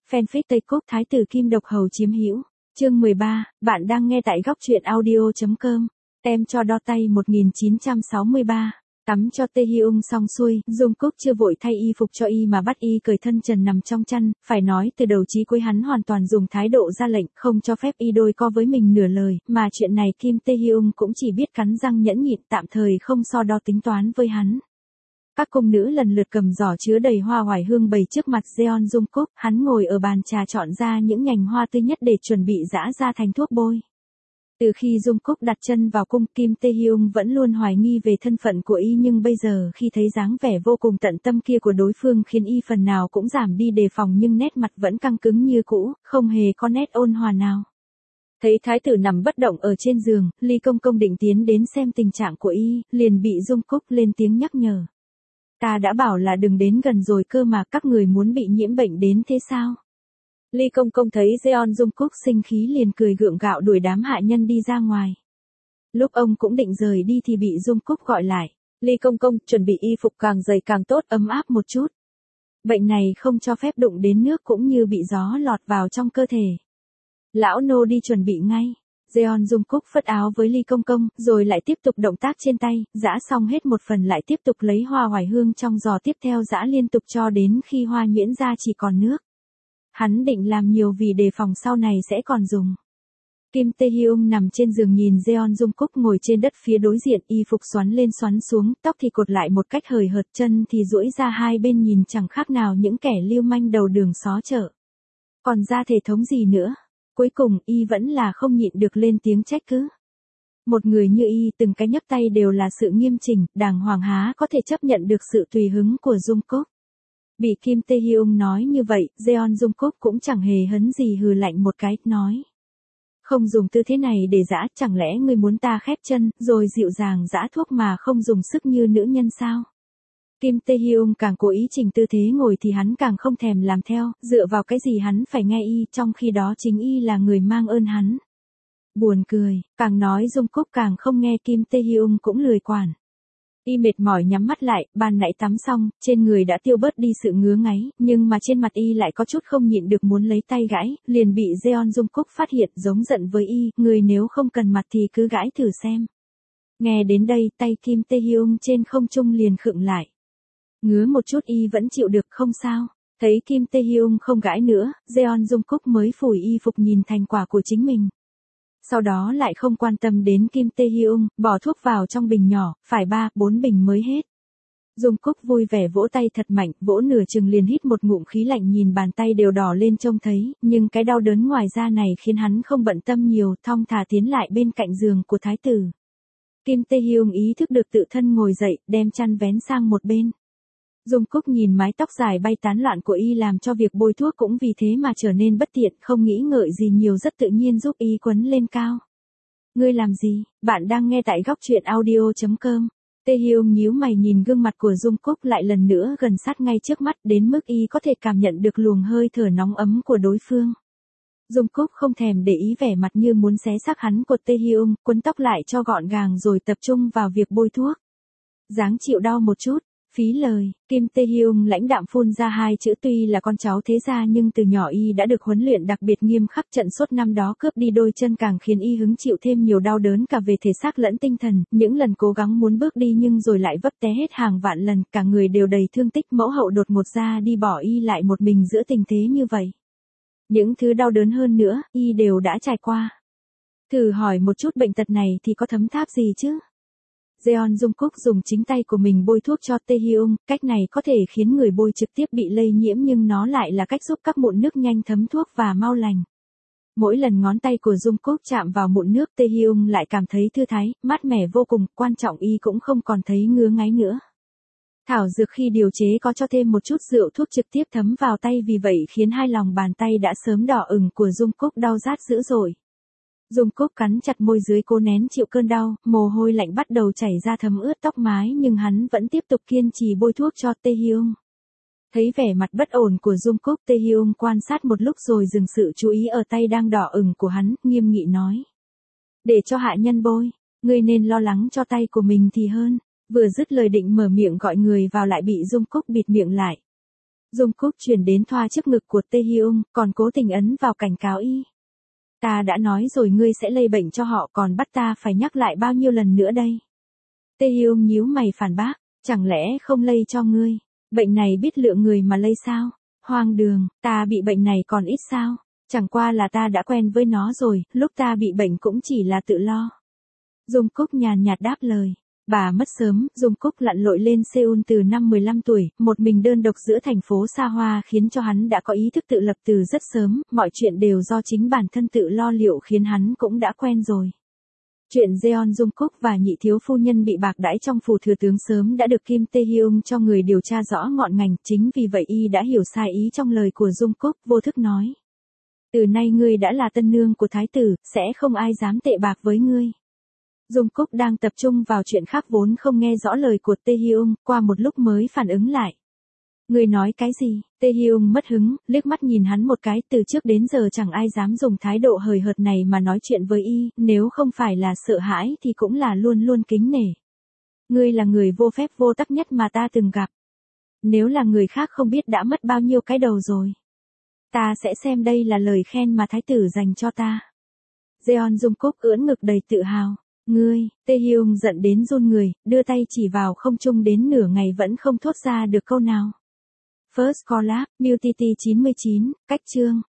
Fanfic Tây Cúc Thái tử Kim Độc Hầu chiếm hữu. Chương 13, bạn đang nghe tại góc truyện audio.com. Tem cho đo tay 1963. Tắm cho Taehyung xong xuôi, Jungkook chưa vội thay y phục cho y mà bắt y cởi thân trần nằm trong chăn, phải nói từ đầu chí cuối hắn hoàn toàn dùng thái độ ra lệnh, không cho phép y đôi co với mình nửa lời, mà chuyện này Kim Taehyung cũng chỉ biết cắn răng nhẫn nhịn, tạm thời không so đo tính toán với hắn. Các cung nữ lần lượt cầm giỏ chứa đầy hoa oải hương bày trước mặt Jeon Jungkook, hắn ngồi ở bàn trà chọn ra những nhành hoa tươi nhất để chuẩn bị giã ra thành thuốc bôi. Từ khi Jungkook đặt chân vào cung, Kim Taehyung vẫn luôn hoài nghi về thân phận của y, nhưng bây giờ khi thấy dáng vẻ vô cùng tận tâm kia của đối phương khiến y phần nào cũng giảm đi đề phòng, nhưng nét mặt vẫn căng cứng như cũ, không hề có nét ôn hòa nào. Thấy thái tử nằm bất động ở trên giường, Ly Công Công định tiến đến xem tình trạng của y, liền bị Jungkook lên tiếng nhắc nhở. Ta đã bảo là đừng đến gần rồi cơ mà, các người muốn bị nhiễm bệnh đến thế sao? Ly Công Công thấy Jeon Jungkook sinh khí liền cười gượng gạo đuổi đám hạ nhân đi ra ngoài. Lúc ông cũng định rời đi thì bị Jungkook gọi lại. Ly Công Công, chuẩn bị y phục càng dày càng tốt, ấm áp một chút. Bệnh này không cho phép đụng đến nước cũng như bị gió lọt vào trong cơ thể. Lão nô đi chuẩn bị ngay. Jeon Jungkook phất áo với Ly Công Công, rồi lại tiếp tục động tác trên tay, giã xong hết một phần lại tiếp tục lấy hoa oải hương trong giò tiếp theo giã liên tục cho đến khi hoa nhuyễn ra chỉ còn nước. Hắn định làm nhiều vì đề phòng sau này sẽ còn dùng. Kim Taehyung nằm trên giường nhìn Jeon Jungkook ngồi trên đất phía đối diện, y phục xoắn lên xoắn xuống, tóc thì cột lại một cách hời hợt, chân thì duỗi ra hai bên nhìn chẳng khác nào những kẻ lưu manh đầu đường xó chợ. Còn ra thể thống gì nữa? Cuối cùng y vẫn là không nhịn được lên tiếng trách cứ. Một người như y từng cái nhấc tay đều là sự nghiêm chỉnh, đàng hoàng há có thể chấp nhận được sự tùy hứng của Jungkook. Bị Kim Taehyung nói như vậy, Jeon Jungkook cũng chẳng hề hấn gì, hừ lạnh một cái, nói. Không dùng tư thế này để giã, chẳng lẽ ngươi muốn ta khép chân, rồi dịu dàng giã thuốc mà không dùng sức như nữ nhân sao? Kim Taehyung càng cố ý chỉnh tư thế ngồi thì hắn càng không thèm làm theo, dựa vào cái gì hắn phải nghe y, trong khi đó chính y là người mang ơn hắn. Buồn cười, càng nói Jungkook càng không nghe, Kim Taehyung cũng lười quản. Y mệt mỏi nhắm mắt lại, ban nãy tắm xong, trên người đã tiêu bớt đi sự ngứa ngáy, nhưng mà trên mặt y lại có chút không nhịn được muốn lấy tay gãi, liền bị Jeon Jungkook phát hiện, giống giận với y, người nếu không cần mặt thì cứ gãi thử xem. Nghe đến đây, tay Kim Taehyung trên không trung liền khựng lại. Ngứa một chút y vẫn chịu được, không sao. Thấy Kim Taehyung không gãi nữa, Jeon Jungkook mới phủi y phục nhìn thành quả của chính mình. Sau đó lại không quan tâm đến Kim Taehyung, bỏ thuốc vào trong bình nhỏ, phải 3-4 bình mới hết. Jungkook vui vẻ vỗ tay thật mạnh, vỗ nửa chừng liền hít một ngụm khí lạnh, nhìn bàn tay đều đỏ lên trông thấy, nhưng cái đau đớn ngoài da này khiến hắn không bận tâm nhiều, thong thả tiến lại bên cạnh giường của thái tử. Kim Taehyung ý thức được tự thân ngồi dậy, đem chăn vén sang một bên. Jungkook nhìn mái tóc dài bay tán loạn của y làm cho việc bôi thuốc cũng vì thế mà trở nên bất tiện, không nghĩ ngợi gì nhiều, rất tự nhiên giúp y quấn lên cao. Ngươi làm gì? Bạn đang nghe tại góc truyện audio.com. Taehyung nhíu mày nhìn gương mặt của Jungkook lại lần nữa gần sát ngay trước mắt, đến mức y có thể cảm nhận được luồng hơi thở nóng ấm của đối phương. Jungkook không thèm để ý vẻ mặt như muốn xé xác hắn của Taehyung, quấn tóc lại cho gọn gàng rồi tập trung vào việc bôi thuốc. Dáng chịu đau một chút. Phí lời, Kim Taehyung lãnh đạm phun ra hai chữ, tuy là con cháu thế gia nhưng từ nhỏ y đã được huấn luyện đặc biệt nghiêm khắc, trận sốt năm đó cướp đi đôi chân càng khiến y hứng chịu thêm nhiều đau đớn cả về thể xác lẫn tinh thần, những lần cố gắng muốn bước đi nhưng rồi lại vấp té hết hàng vạn lần, cả người đều đầy thương tích, mẫu hậu đột ngột ra đi bỏ y lại một mình giữa tình thế như vậy. Những thứ đau đớn hơn nữa, y đều đã trải qua. Thử hỏi một chút, bệnh tật này thì có thấm tháp gì chứ? Jeon Jungkook dùng chính tay của mình bôi thuốc cho Taehyung, cách này có thể khiến người bôi trực tiếp bị lây nhiễm, nhưng nó lại là cách giúp các mụn nước nhanh thấm thuốc và mau lành. Mỗi lần ngón tay của Jungkook chạm vào mụn nước, Taehyung lại cảm thấy thư thái, mát mẻ vô cùng, quan trọng y cũng không còn thấy ngứa ngáy nữa. Thảo dược khi điều chế có cho thêm một chút rượu thuốc trực tiếp thấm vào tay, vì vậy khiến hai lòng bàn tay đã sớm đỏ ửng của Jungkook đau rát dữ dội. Jungkook cắn chặt môi dưới cố nén chịu cơn đau, mồ hôi lạnh bắt đầu chảy ra thấm ướt tóc mái, nhưng hắn vẫn tiếp tục kiên trì bôi thuốc cho Taehyung. Thấy vẻ mặt bất ổn của Jungkook, Taehyung quan sát một lúc rồi dừng sự chú ý ở tay đang đỏ ửng của hắn, nghiêm nghị nói. Để cho hạ nhân bôi, ngươi nên lo lắng cho tay của mình thì hơn. Vừa dứt lời định mở miệng gọi người vào lại bị Jungkook bịt miệng lại. Jungkook chuyển đến thoa trước ngực của Taehyung, còn cố tình ấn vào cảnh cáo y. Ta đã nói rồi ngươi sẽ lây bệnh cho họ, còn bắt ta phải nhắc lại bao nhiêu lần nữa đây. Taehyung nhíu mày phản bác, chẳng lẽ không lây cho ngươi? Bệnh này biết lượng người mà lây sao? Hoang đường, ta bị bệnh này còn ít sao? Chẳng qua là ta đã quen với nó rồi, lúc ta bị bệnh cũng chỉ là tự lo. Jungkook nhàn nhạt đáp lời. Bà mất sớm, Jungkook lặn lội lên Seoul từ năm 15 tuổi, một mình đơn độc giữa thành phố xa hoa khiến cho hắn đã có ý thức tự lập từ rất sớm, mọi chuyện đều do chính bản thân tự lo liệu khiến hắn cũng đã quen rồi. Chuyện Jeon Jungkook và nhị thiếu phu nhân bị bạc đãi trong phủ thừa tướng sớm đã được Kim Taehyung cho người điều tra rõ ngọn ngành, chính vì vậy y đã hiểu sai ý trong lời của Jungkook, vô thức nói. Từ nay ngươi đã là tân nương của thái tử, sẽ không ai dám tệ bạc với ngươi. Jungkook đang tập trung vào chuyện khác vốn không nghe rõ lời của Taehyung, qua một lúc mới phản ứng lại. Ngươi nói cái gì? Taehyung mất hứng, liếc mắt nhìn hắn một cái, từ trước đến giờ chẳng ai dám dùng thái độ hời hợt này mà nói chuyện với y, nếu không phải là sợ hãi thì cũng là luôn luôn kính nể. Ngươi là người vô phép vô tắc nhất mà ta từng gặp. Nếu là người khác không biết đã mất bao nhiêu cái đầu rồi. Ta sẽ xem đây là lời khen mà thái tử dành cho ta. Jeon Jungkook ưỡn ngực đầy tự hào. Ngươi, Taehyung giận đến run người, đưa tay chỉ vào không trung đến nửa ngày vẫn không thốt ra được câu nào. First Collab, Beauty 99, cách chương.